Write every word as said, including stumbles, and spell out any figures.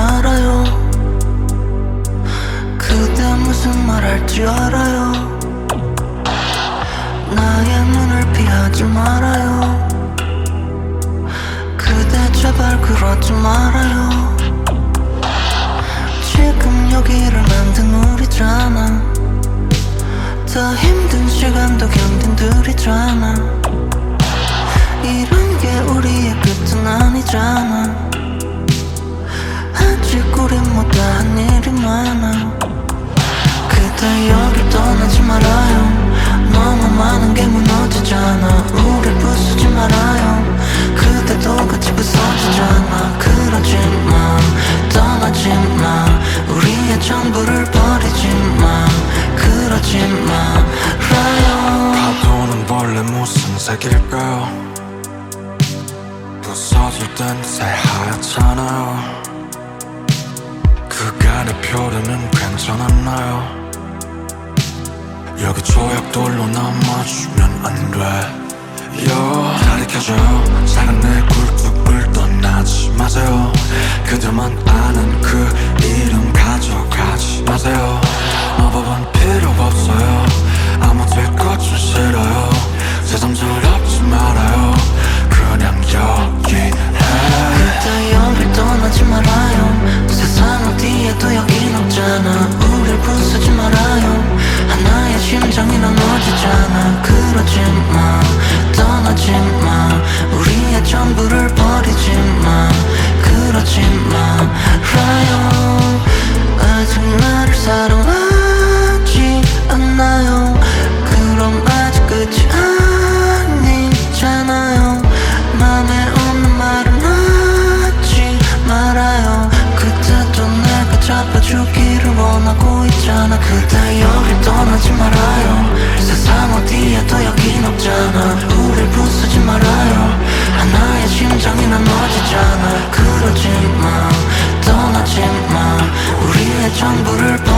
말아요. 그대 무슨 말 할지 알아요. 나의 눈을 피하지 말아요. 그대 제발 그러지 말아요. 지금 여기를 만든 우리잖아. 더 힘든 시간도 견딘 둘이잖아. 이런 게 우리의 끝은 아니잖아. 아직 우린 못다한 일이 많아. 그대 여길 떠나지 말아요. 너무 많은 게 무너지잖아. 우릴 부수지 말아요. 그대도 같이 부서지잖아. 그러지 마, 떠나지 마. 우리의 전부를 버리지 마. 그러지 말아요. 파도는 원래 무슨 색일까요? 부서질 땐 새하얗잖아요. 그간의 표류는 괜찮았나요? 여기 조약돌로 넘어주면 안 돼요. 다리 켜져요. 작은 내 굴뚝을 떠나지 마세요. 그들만 아는 그 이름 가져가지 마세요. 마법은 필요 없어요. 아무 될 것 좀 싫어요. 세상 더럽지 말아요. 그냥 여기 해. 그대 여길 떠나지 말아요. 세상 어디에도 여긴 없잖아. 우릴 부수지 말아요. 하나의 심장이 나눠지잖아. 그러지 마, 떠나지 마. 우리의 전부를 버리지 마. 그러지 말아요. 아직 나를 사랑하지 않나요? 그럼 아직 끝이 아니잖아요. 맘에 없는 말은 하지 말아요. 그때도 내가 잡아주기를 원하고 있잖아. 그대 여길 떠나지 말아요. 세상 어디에도 여긴 없잖아. 우릴 부수지 말아요. 하나의 심장이 나눠지잖아. 그러지 마, 떠나지 마. 우리의 전부를